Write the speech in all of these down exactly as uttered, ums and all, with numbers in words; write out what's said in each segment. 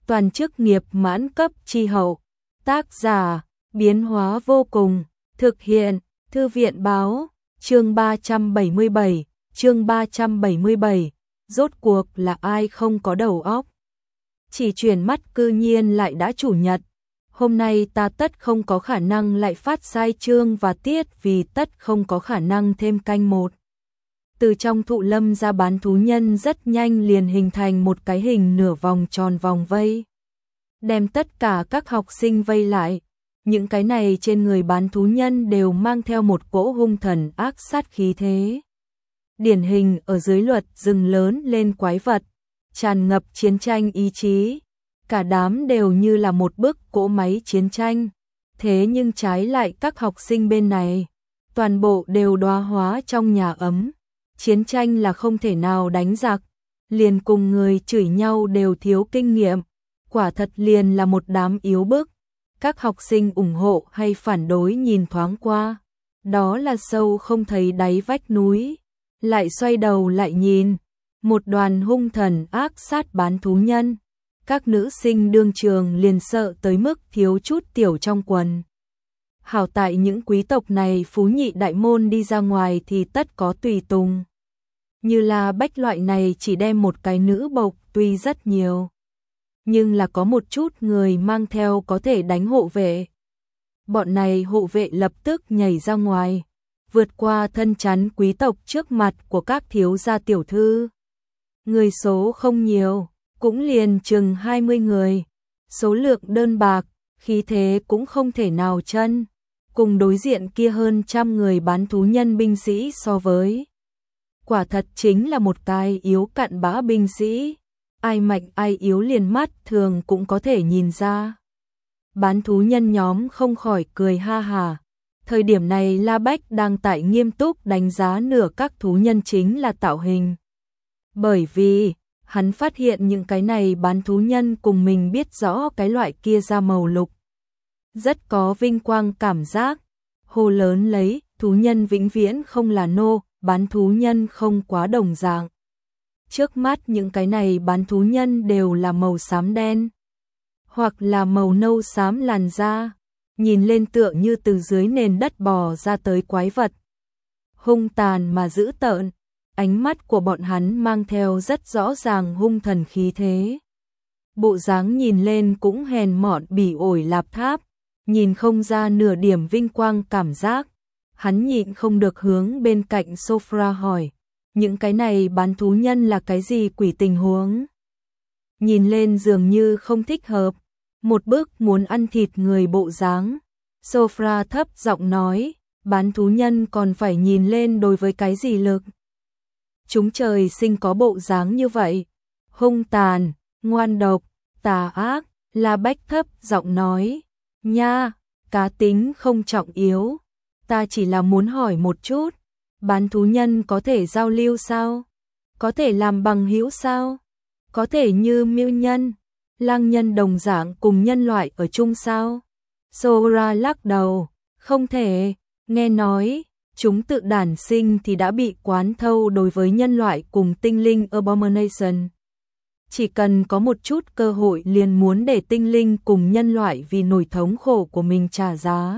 toàn chức nghiệp mãn cấp chi hậu. Tác giả, biến hóa vô cùng, thực hiện, Thư viện báo, chương ba trăm bảy mươi bảy, chương ba trăm bảy mươi bảy, rốt cuộc là ai không có đầu óc. Chỉ chuyển mắt cư nhiên lại đã chủ nhật. Hôm nay ta tất không có khả năng lại phát sai chương và tiết vì tất không có khả năng thêm canh một. Từ trong thụ lâm ra bán thú nhân rất nhanh liền hình thành một cái hình nửa vòng tròn vòng vây. Đem tất cả các học sinh vây lại. Những cái này trên người bán thú nhân đều mang theo một cỗ hung thần ác sát khí thế. Điển hình ở dưới luật rừng lớn lên quái vật, tràn ngập chiến tranh ý chí. Cả đám đều như là một bức cỗ máy chiến tranh. Thế nhưng trái lại các học sinh bên này, toàn bộ đều đóa hóa trong nhà ấm. Chiến tranh là không thể nào đánh giặc, liền cùng người chửi nhau đều thiếu kinh nghiệm. Quả thật liền là một đám yếu bức. Các học sinh ủng hộ hay phản đối nhìn thoáng qua, đó là sâu không thấy đáy vách núi. Lại xoay đầu lại nhìn, một đoàn hung thần ác sát bán thú nhân. Các nữ sinh đương trường liền sợ tới mức thiếu chút tiểu trong quần. Hảo tại những quý tộc này phú nhị đại môn đi ra ngoài thì tất có tùy tùng. Như là Bách loại này chỉ đem một cái nữ bộc tuy rất nhiều. Nhưng là có một chút người mang theo có thể đánh hộ vệ. Bọn này hộ vệ lập tức nhảy ra ngoài, vượt qua thân chắn quý tộc trước mặt của các thiếu gia tiểu thư. Người số không nhiều, cũng liền chừng hai mươi người. Số lượng đơn bạc, khí thế cũng không thể nào chân. Cùng đối diện kia hơn trăm người bán thú nhân binh sĩ so với. Quả thật chính là một cái yếu cặn bã binh sĩ. Ai mạnh ai yếu liền mắt thường cũng có thể nhìn ra. Bán thú nhân nhóm không khỏi cười ha hà. Thời điểm này La Bách đang tại nghiêm túc đánh giá nửa các thú nhân chính là tạo hình. Bởi vì, hắn phát hiện những cái này bán thú nhân cùng mình biết rõ cái loại kia da màu lục. Rất có vinh quang cảm giác. Hô lớn lấy, thú nhân vĩnh viễn không là nô, bán thú nhân không quá đồng dạng. Trước mắt những cái này bán thú nhân đều là màu xám đen, hoặc là màu nâu xám làn da, nhìn lên tựa như từ dưới nền đất bò ra tới quái vật. Hung tàn mà dữ tợn, ánh mắt của bọn hắn mang theo rất rõ ràng hung thần khí thế. Bộ dáng nhìn lên cũng hèn mọn bỉ ổi lạp tháp, nhìn không ra nửa điểm vinh quang cảm giác. Hắn nhịn không được hướng bên cạnh Sophra hỏi. Những cái này bán thú nhân là cái gì quỷ tình huống? Nhìn lên dường như không thích hợp, một bước muốn ăn thịt người bộ dáng. Sophra thấp giọng nói, bán thú nhân còn phải nhìn lên đối với cái gì lực. Chúng trời sinh có bộ dáng như vậy, hung tàn, ngoan độc, tà ác. La Bách thấp giọng nói, nha, cá tính không trọng yếu, ta chỉ là muốn hỏi một chút. Bán thú nhân có thể giao lưu sao? Có thể làm bằng hữu sao? Có thể như miêu nhân, lang nhân đồng dạng cùng nhân loại ở chung sao? Sora lắc đầu, không thể. Nghe nói, chúng tự đản sinh thì đã bị quán thâu đối với nhân loại cùng tinh linh Abomination. Chỉ cần có một chút cơ hội liền muốn để tinh linh cùng nhân loại vì nỗi thống khổ của mình trả giá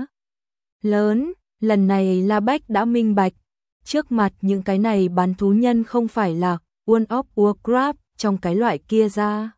lớn. Lần này La Bách đã minh bạch. Trước mặt những cái này bán thú nhân không phải là World of Warcraft trong cái loại kia ra.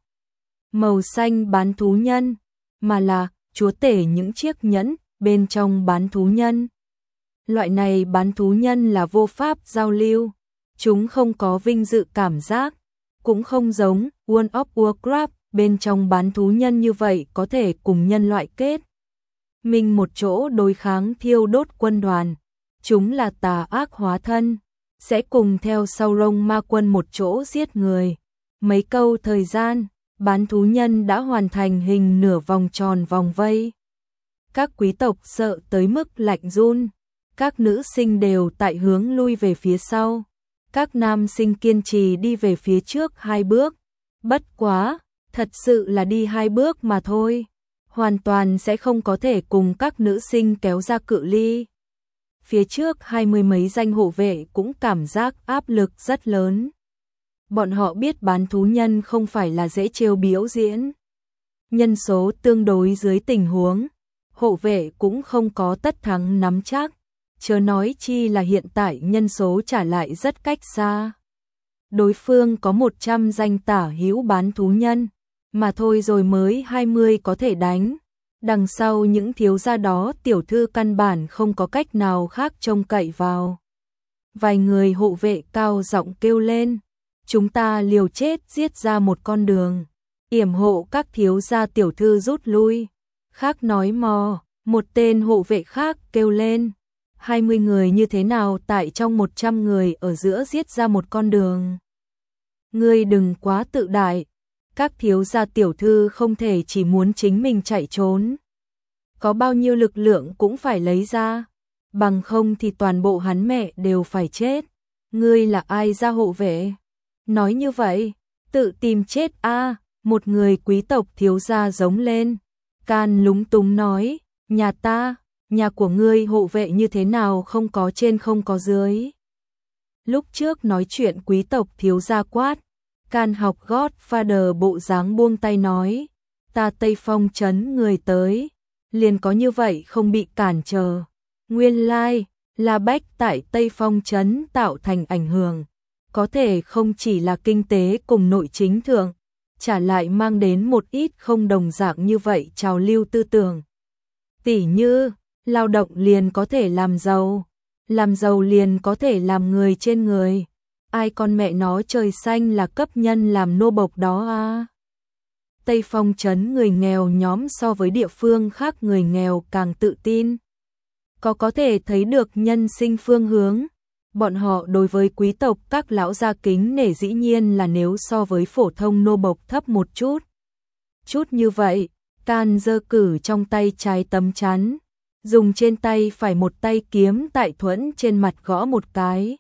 Màu xanh bán thú nhân, mà là chúa tể những chiếc nhẫn bên trong bán thú nhân. Loại này bán thú nhân là vô pháp giao lưu, chúng không có vinh dự cảm giác, cũng không giống World of Warcraft bên trong bán thú nhân như vậy có thể cùng nhân loại kết mình một chỗ đối kháng thiêu đốt quân đoàn. Chúng là tà ác hóa thân, sẽ cùng theo sau rông ma quân một chỗ giết người. Mấy câu thời gian, bán thú nhân đã hoàn thành hình nửa vòng tròn vòng vây. Các quý tộc sợ tới mức lạnh run, các nữ sinh đều tại hướng lui về phía sau. Các nam sinh kiên trì đi về phía trước hai bước. Bất quá, thật sự là đi hai bước mà thôi. Hoàn toàn sẽ không có thể cùng các nữ sinh kéo ra cự ly. Phía trước hai mươi mấy danh hộ vệ cũng cảm giác áp lực rất lớn. Bọn họ biết bán thú nhân không phải là dễ trêu biểu diễn. nhân số tương đối dưới tình huống, hộ vệ cũng không có tất thắng nắm chắc, chớ nói chi là hiện tại nhân số trả lại rất cách xa. Đối phương có một trăm danh tả hữu bán thú nhân, mà thôi rồi mới hai mươi có thể đánh. Đằng sau những thiếu gia đó tiểu thư căn bản không có cách nào khác trông cậy vào. Vài người hộ vệ cao giọng kêu lên, chúng ta liều chết giết ra một con đường, yểm hộ các thiếu gia tiểu thư rút lui. Khác nói mò, một tên hộ vệ khác kêu lên, hai mươi người như thế nào tại trong một trăm người ở giữa giết ra một con đường. Ngươi đừng quá tự đại, các thiếu gia tiểu thư không thể chỉ muốn chính mình chạy trốn. Có bao nhiêu lực lượng cũng phải lấy ra, bằng không thì toàn bộ hắn mẹ đều phải chết. Ngươi là ai ra hộ vệ? Nói như vậy, tự tìm chết a. Một người quý tộc thiếu gia giống lên. Can lúng túng nói, nhà ta, nhà của ngươi hộ vệ như thế nào không có trên không có dưới. Lúc trước nói chuyện quý tộc thiếu gia quát, Can học Godfather bộ dáng buông tay nói, ta Tây Phong trấn người tới, liền có như vậy không bị cản trở. Nguyên lai, là Bách tại Tây Phong trấn tạo thành ảnh hưởng, có thể không chỉ là kinh tế cùng nội chính thượng, trả lại mang đến một ít không đồng dạng như vậy trào lưu tư tưởng. Tỉ như, lao động liền có thể làm giàu, làm giàu liền có thể làm người trên người. Ai con mẹ nó trời xanh là cấp nhân làm nô bộc đó à? Tây Phong trấn người nghèo nhóm so với địa phương khác người nghèo càng tự tin. Có có thể thấy được nhân sinh phương hướng. Bọn họ đối với quý tộc các lão gia kính nể dĩ nhiên là nếu so với phổ thông nô bộc thấp một chút. Chút như vậy, Can giơ cử trong tay trái tấm chắn, dùng trên tay phải một tay kiếm tại thuẫn trên mặt gõ một cái.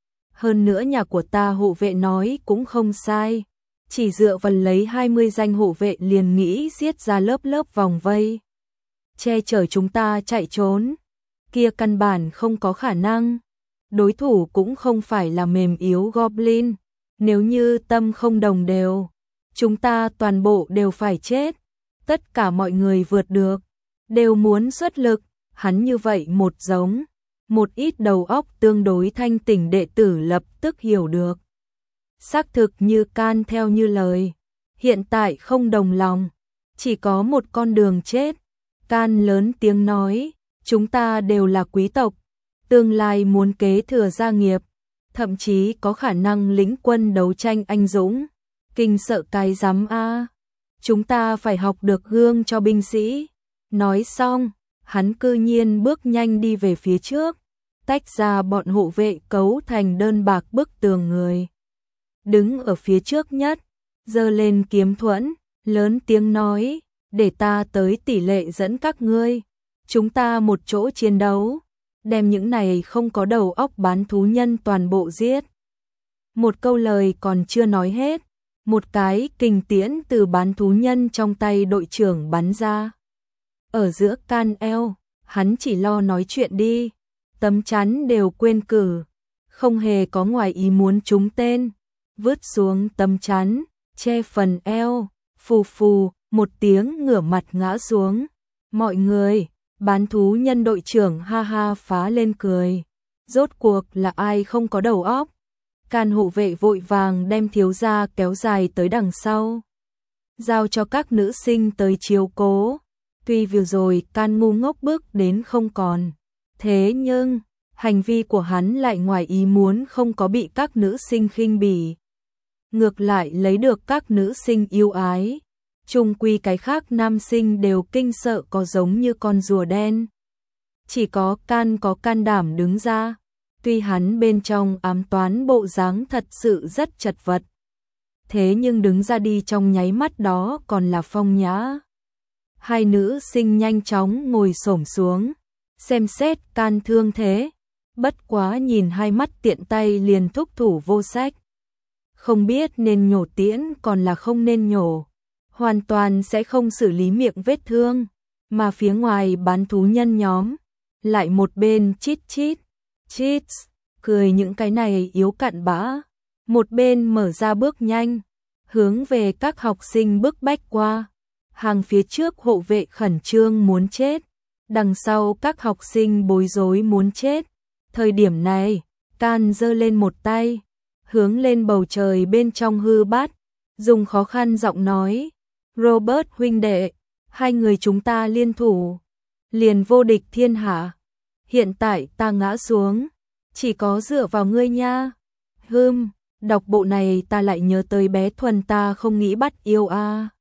Hơn nữa nhà của ta hộ vệ nói cũng không sai, chỉ dựa vào lấy hai mươi danh hộ vệ liền nghĩ giết ra lớp lớp vòng vây, che chở chúng ta chạy trốn, kia căn bản không có khả năng. Đối thủ cũng không phải là mềm yếu Goblin, nếu như tâm không đồng đều, chúng ta toàn bộ đều phải chết. Tất cả mọi người vượt được, đều muốn xuất lực, hắn như vậy một giống. Một ít đầu óc tương đối thanh tỉnh đệ tử lập tức hiểu được. Xác thực như Can theo như lời, hiện tại không đồng lòng, chỉ có một con đường chết. Can lớn tiếng nói, chúng ta đều là quý tộc, tương lai muốn kế thừa gia nghiệp, thậm chí có khả năng lĩnh quân đấu tranh anh dũng, kinh sợ cái rắm a. Chúng ta phải học được gương cho binh sĩ. Nói xong, hắn cư nhiên bước nhanh đi về phía trước, tách ra bọn hộ vệ cấu thành đơn bạc bức tường người. Đứng ở phía trước nhất, giơ lên kiếm thuẫn, lớn tiếng nói, để ta tới tỷ lệ dẫn các ngươi, chúng ta một chỗ chiến đấu, đem những này không có đầu óc bán thú nhân toàn bộ giết. Một câu lời còn chưa nói hết, một cái kình tiễn từ bán thú nhân trong tay đội trưởng bắn ra. Ở giữa Can eo, hắn chỉ lo nói chuyện đi, tấm chắn đều quên cử, không hề có ngoài ý muốn trúng tên, vứt xuống tấm chắn, che phần eo, phù phù, một tiếng ngửa mặt ngã xuống. Mọi người, bán thú nhân đội trưởng ha ha phá lên cười. Rốt cuộc là ai không có đầu óc? Can hộ vệ vội vàng đem thiếu gia kéo dài tới đằng sau, giao cho các nữ sinh tới chiếu cố. Tuy vừa rồi Can ngu ngốc bước đến không còn, thế nhưng hành vi của hắn lại ngoài ý muốn không có bị các nữ sinh khinh bỉ, ngược lại lấy được các nữ sinh yêu ái. Chung quy cái khác nam sinh đều kinh sợ có giống như con rùa đen. Chỉ có Can có can đảm đứng ra, tuy hắn bên trong ám toán bộ dáng thật sự rất chật vật. Thế nhưng đứng ra đi trong nháy mắt đó còn là phong nhã. Hai nữ sinh nhanh chóng ngồi xổm xuống, xem xét Can thương thế, bất quá nhìn hai mắt tiện tay liền thúc thủ vô sách. Không biết nên nhổ tiễn còn là không nên nhổ, hoàn toàn sẽ không xử lý miệng vết thương, mà phía ngoài bán thú nhân nhóm, lại một bên chít chít, chít, cười những cái này yếu cặn bã, một bên mở ra bước nhanh, hướng về các học sinh bức bách qua. hàng phía trước hộ vệ khẩn trương muốn chết, đằng sau các học sinh bối rối muốn chết. Thời điểm này, Can giơ lên một tay, hướng lên bầu trời bên trong hư bát, dùng khó khăn giọng nói, Robert huynh đệ, hai người chúng ta liên thủ, liền vô địch thiên hạ. Hiện tại ta ngã xuống, chỉ có dựa vào ngươi nha. Hừm, đọc bộ này ta lại nhớ tới bé Thuần ta không nghĩ bắt yêu a.